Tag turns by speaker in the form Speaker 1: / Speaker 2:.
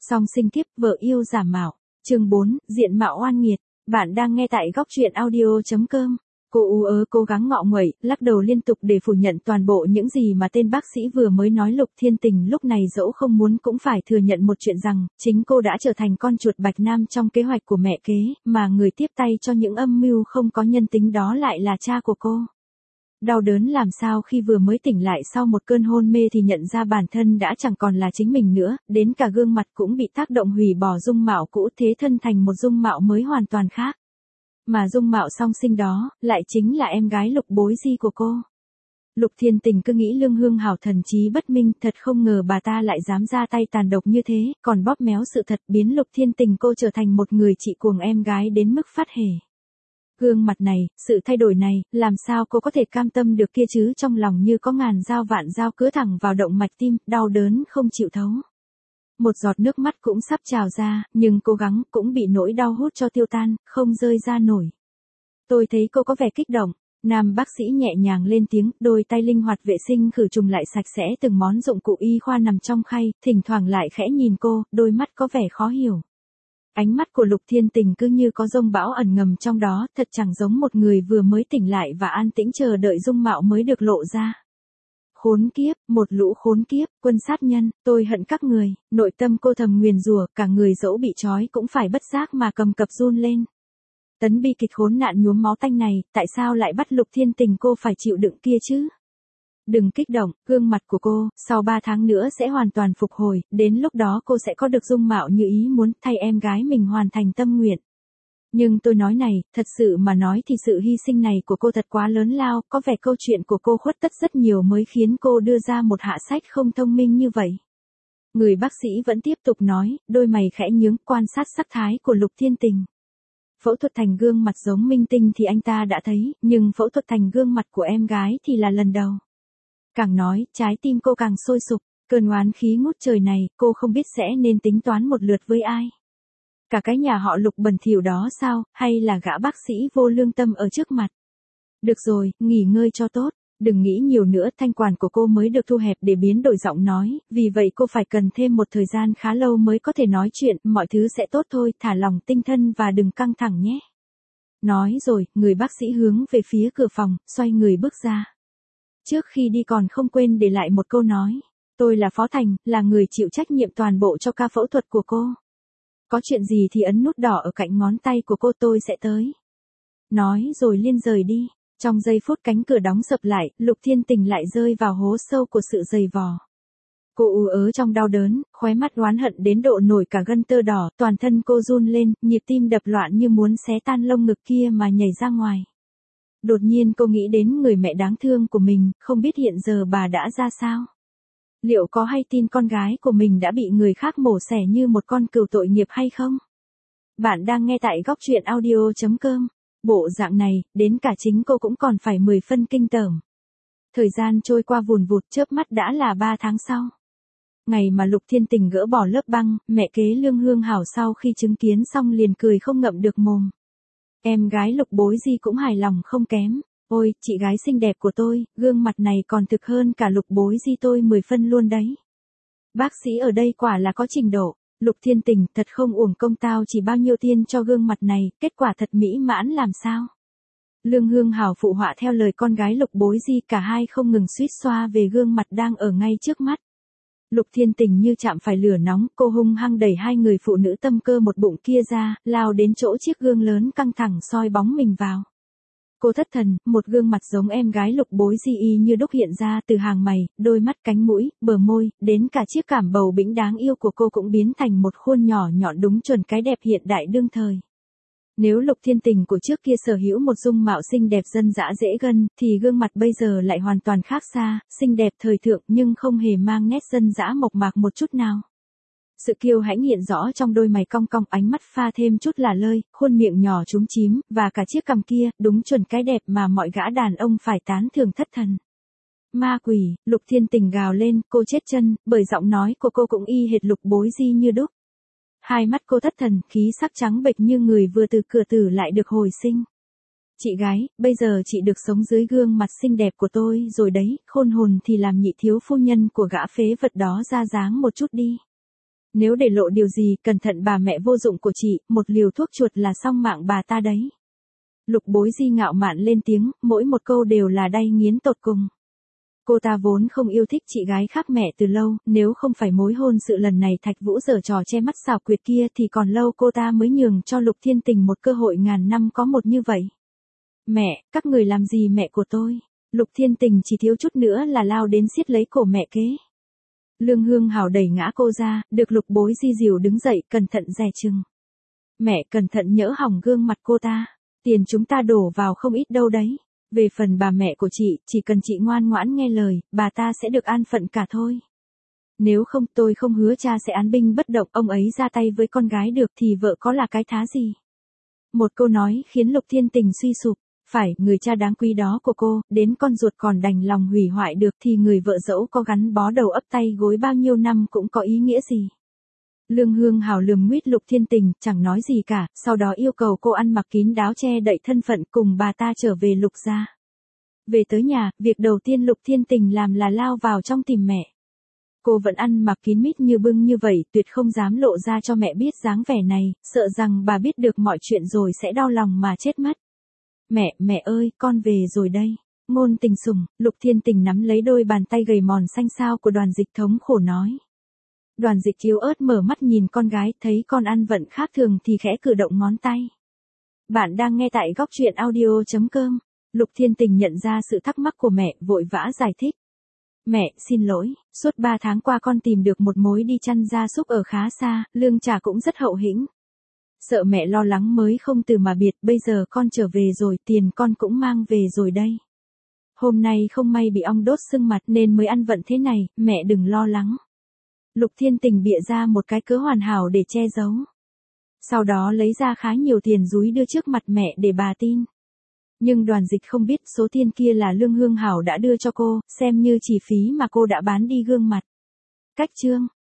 Speaker 1: Song sinh kiếp vợ yêu giả mạo. Chương 4, diện mạo oan nghiệt. Bạn đang nghe tại góc truyện audio.com. Cô ú ớ cố gắng ngọ nguậy, lắc đầu liên tục để phủ nhận toàn bộ những gì mà tên bác sĩ vừa mới nói. Lục Thiên Tình lúc này dẫu không muốn cũng phải thừa nhận một chuyện rằng, chính cô đã trở thành con chuột bạch nam trong kế hoạch của mẹ kế, mà người tiếp tay cho những âm mưu không có nhân tính đó lại là cha của cô. Đau đớn làm sao khi vừa mới tỉnh lại sau một cơn hôn mê thì nhận ra bản thân đã chẳng còn là chính mình nữa, đến cả gương mặt cũng bị tác động hủy bỏ dung mạo cũ thế thân thành một dung mạo mới hoàn toàn khác. Mà dung mạo song sinh đó, lại chính là em gái Lục Bối Di của cô. Lục Thiên Tình cứ nghĩ Lương Hương Hảo thần trí bất minh, thật không ngờ bà ta lại dám ra tay tàn độc như thế, còn bóp méo sự thật biến Lục Thiên Tình cô trở thành một người chị cuồng em gái đến mức phát hề. Gương mặt này, sự thay đổi này, làm sao cô có thể cam tâm được kia chứ, trong lòng như có ngàn dao vạn dao cứa thẳng vào động mạch tim, đau đớn không chịu thấu. Một giọt nước mắt cũng sắp trào ra, nhưng cố gắng cũng bị nỗi đau hút cho tiêu tan, không rơi ra nổi. Tôi thấy cô có vẻ kích động. Nam bác sĩ nhẹ nhàng lên tiếng, đôi tay linh hoạt vệ sinh khử trùng lại sạch sẽ từng món dụng cụ y khoa nằm trong khay, thỉnh thoảng lại khẽ nhìn cô, đôi mắt có vẻ khó hiểu. Ánh mắt của Lục Thiên Tình cứ như có dông bão ẩn ngầm trong đó, thật chẳng giống một người vừa mới tỉnh lại và an tĩnh chờ đợi dung mạo mới được lộ ra. Khốn kiếp, một lũ khốn kiếp, quân sát nhân, tôi hận các người, nội tâm cô thầm nguyền rủa, cả người dẫu bị trói cũng phải bất giác mà cầm cập run lên. Tấn bi kịch khốn nạn nhuốm máu tanh này, tại sao lại bắt Lục Thiên Tình cô phải chịu đựng kia chứ? Đừng kích động, gương mặt của cô, sau 3 tháng nữa sẽ hoàn toàn phục hồi, đến lúc đó cô sẽ có được dung mạo như ý muốn, thay em gái mình hoàn thành tâm nguyện. Nhưng tôi nói này, thật sự mà nói thì sự hy sinh này của cô thật quá lớn lao, có vẻ câu chuyện của cô khuất tất rất nhiều mới khiến cô đưa ra một hạ sách không thông minh như vậy. Người bác sĩ vẫn tiếp tục nói, đôi mày khẽ nhướng, quan sát sắc thái của Lục Thiên Tình. Phẫu thuật thành gương mặt giống minh tinh thì anh ta đã thấy, nhưng phẫu thuật thành gương mặt của em gái thì là lần đầu. Càng nói, trái tim cô càng sôi sục, cơn oán khí ngút trời này, cô không biết sẽ nên tính toán một lượt với ai. Cả cái nhà họ Lục bẩn thỉu đó sao, hay là gã bác sĩ vô lương tâm ở trước mặt. Được rồi, nghỉ ngơi cho tốt, đừng nghĩ nhiều nữa. Thanh quản của cô mới được thu hẹp để biến đổi giọng nói, vì vậy cô phải cần thêm một thời gian khá lâu mới có thể nói chuyện, mọi thứ sẽ tốt thôi, thả lỏng tinh thần và đừng căng thẳng nhé. Nói rồi, người bác sĩ hướng về phía cửa phòng, xoay người bước ra. Trước khi đi còn không quên để lại một câu nói. Tôi là Phó Thành, là người chịu trách nhiệm toàn bộ cho ca phẫu thuật của cô. Có chuyện gì thì ấn nút đỏ ở cạnh ngón tay của cô, tôi sẽ tới. Nói rồi liên rời đi. Trong giây phút cánh cửa đóng sập lại, Lục Thiên Tình lại rơi vào hố sâu của sự giày vò. Cô ú ớ trong đau đớn, khóe mắt oán hận đến độ nổi cả gân tơ đỏ, toàn thân cô run lên, nhịp tim đập loạn như muốn xé tan lông ngực kia mà nhảy ra ngoài. Đột nhiên cô nghĩ đến người mẹ đáng thương của mình, không biết hiện giờ bà đã ra sao. Liệu có hay tin con gái của mình đã bị người khác mổ xẻ như một con cừu tội nghiệp hay không? Bạn đang nghe tại góc truyện audio.com. Bộ dạng này, đến cả chính cô cũng còn phải 10 phân kinh tởm. Thời gian trôi qua vùn vụt, chớp mắt đã là 3 tháng sau. Ngày mà Lục Thiên Tình gỡ bỏ lớp băng, mẹ kế Lương Hương Hảo sau khi chứng kiến xong liền cười không ngậm được mồm. Em gái Lục Bối Di cũng hài lòng không kém. Ôi, chị gái xinh đẹp của tôi, gương mặt này còn thực hơn cả Lục Bối Di tôi 10 phân luôn đấy. Bác sĩ ở đây quả là có trình độ. Lục Thiên Tình, thật không uổng công tao chỉ bao nhiêu tiền cho gương mặt này, kết quả thật mỹ mãn làm sao. Lương Hương Hảo phụ họa theo lời con gái Lục Bối Di, cả hai không ngừng suýt xoa về gương mặt đang ở ngay trước mắt. Lục Thiên Tình như chạm phải lửa nóng, cô hung hăng đẩy hai người phụ nữ tâm cơ một bụng kia ra, lao đến chỗ chiếc gương lớn căng thẳng soi bóng mình vào. Cô thất thần, một gương mặt giống em gái Lục Bối Di y như đúc hiện ra từ hàng mày, đôi mắt, cánh mũi, bờ môi, đến cả chiếc cảm bầu bĩnh đáng yêu của cô cũng biến thành một khuôn nhỏ nhọn đúng chuẩn cái đẹp hiện đại đương thời. Nếu Lục Thiên Tình của trước kia sở hữu một dung mạo xinh đẹp dân dã dễ gân, thì gương mặt bây giờ lại hoàn toàn khác xa, xinh đẹp thời thượng nhưng không hề mang nét dân dã mộc mạc một chút nào. Sự kiêu hãnh hiện rõ trong đôi mày cong cong, ánh mắt pha thêm chút lả lơi, khuôn miệng nhỏ chúm chím, và cả chiếc cằm kia, đúng chuẩn cái đẹp mà mọi gã đàn ông phải tán thưởng thất thần. Ma quỷ, Lục Thiên Tình gào lên, cô chết chân, bởi giọng nói của cô cũng y hệt Lục Bối Di như đúc. Hai mắt cô thất thần, khí sắc trắng bệch như người vừa từ cửa tử lại được hồi sinh. Chị gái, bây giờ chị được sống dưới gương mặt xinh đẹp của tôi rồi đấy, khôn hồn thì làm nhị thiếu phu nhân của gã phế vật đó ra dáng một chút đi. Nếu để lộ điều gì, cẩn thận bà mẹ vô dụng của chị, một liều thuốc chuột là xong mạng bà ta đấy. Lục Bối Di ngạo mạn lên tiếng, mỗi một câu đều là đay nghiến tột cùng. Cô ta vốn không yêu thích chị gái khác mẹ từ lâu, nếu không phải mối hôn sự lần này Thạch Vũ giở trò che mắt xảo quyệt kia thì còn lâu cô ta mới nhường cho Lục Thiên Tình một cơ hội ngàn năm có một như vậy. Mẹ, các người làm gì mẹ của tôi? Lục Thiên Tình chỉ thiếu chút nữa là lao đến siết lấy cổ mẹ kế. Lương Hương Hảo đẩy ngã cô ra, được Lục Bối Di dìu đứng dậy, cẩn thận dè chừng. Mẹ cẩn thận nhỡ hỏng gương mặt cô ta, tiền chúng ta đổ vào không ít đâu đấy. Về phần bà mẹ của chị, chỉ cần chị ngoan ngoãn nghe lời, bà ta sẽ được an phận cả thôi. Nếu không tôi không hứa cha sẽ án binh bất động, ông ấy ra tay với con gái được thì vợ có là cái thá gì. Một câu nói khiến Lục Thiên Tình suy sụp. Phải, người cha đáng quý đó của cô, đến con ruột còn đành lòng hủy hoại được thì người vợ dẫu có gắn bó đầu ấp tay gối bao nhiêu năm cũng có ý nghĩa gì. Lương Hương Hảo lườm nguyết Lục Thiên Tình, chẳng nói gì cả, sau đó yêu cầu cô ăn mặc kín đáo che đậy thân phận cùng bà ta trở về Lục gia. Về tới nhà, việc đầu tiên Lục Thiên Tình làm là lao vào trong tìm mẹ. Cô vẫn ăn mặc kín mít như bưng như vậy, tuyệt không dám lộ ra cho mẹ biết dáng vẻ này, sợ rằng bà biết được mọi chuyện rồi sẽ đau lòng mà chết mất. Mẹ ơi, con về rồi đây. Ngôn Tình sủng, Lục Thiên Tình nắm lấy đôi bàn tay gầy mòn xanh xao của Đoàn Dịch thống khổ nói. Đoàn Dịch yếu ớt mở mắt nhìn con gái, thấy con ăn vận khác thường thì khẽ cử động ngón tay. Bạn đang nghe tại góc truyện audio.com. Lục Thiên Tình nhận ra sự thắc mắc của mẹ, vội vã giải thích. Mẹ, xin lỗi, suốt 3 tháng qua con tìm được một mối đi chăn gia súc ở khá xa, lương trả cũng rất hậu hĩnh. Sợ mẹ lo lắng mới không từ mà biệt, bây giờ con trở về rồi, tiền con cũng mang về rồi đây. Hôm nay không may bị ong đốt sưng mặt nên mới ăn vận thế này, mẹ đừng lo lắng. Lục Thiên Tình bịa ra một cái cớ hoàn hảo để che giấu. Sau đó lấy ra khá nhiều tiền dúi đưa trước mặt mẹ để bà tin. Nhưng Đoàn Dịch không biết số tiền kia là Lương Hương Hảo đã đưa cho cô, xem như chi phí mà cô đã bán đi gương mặt. Cách chương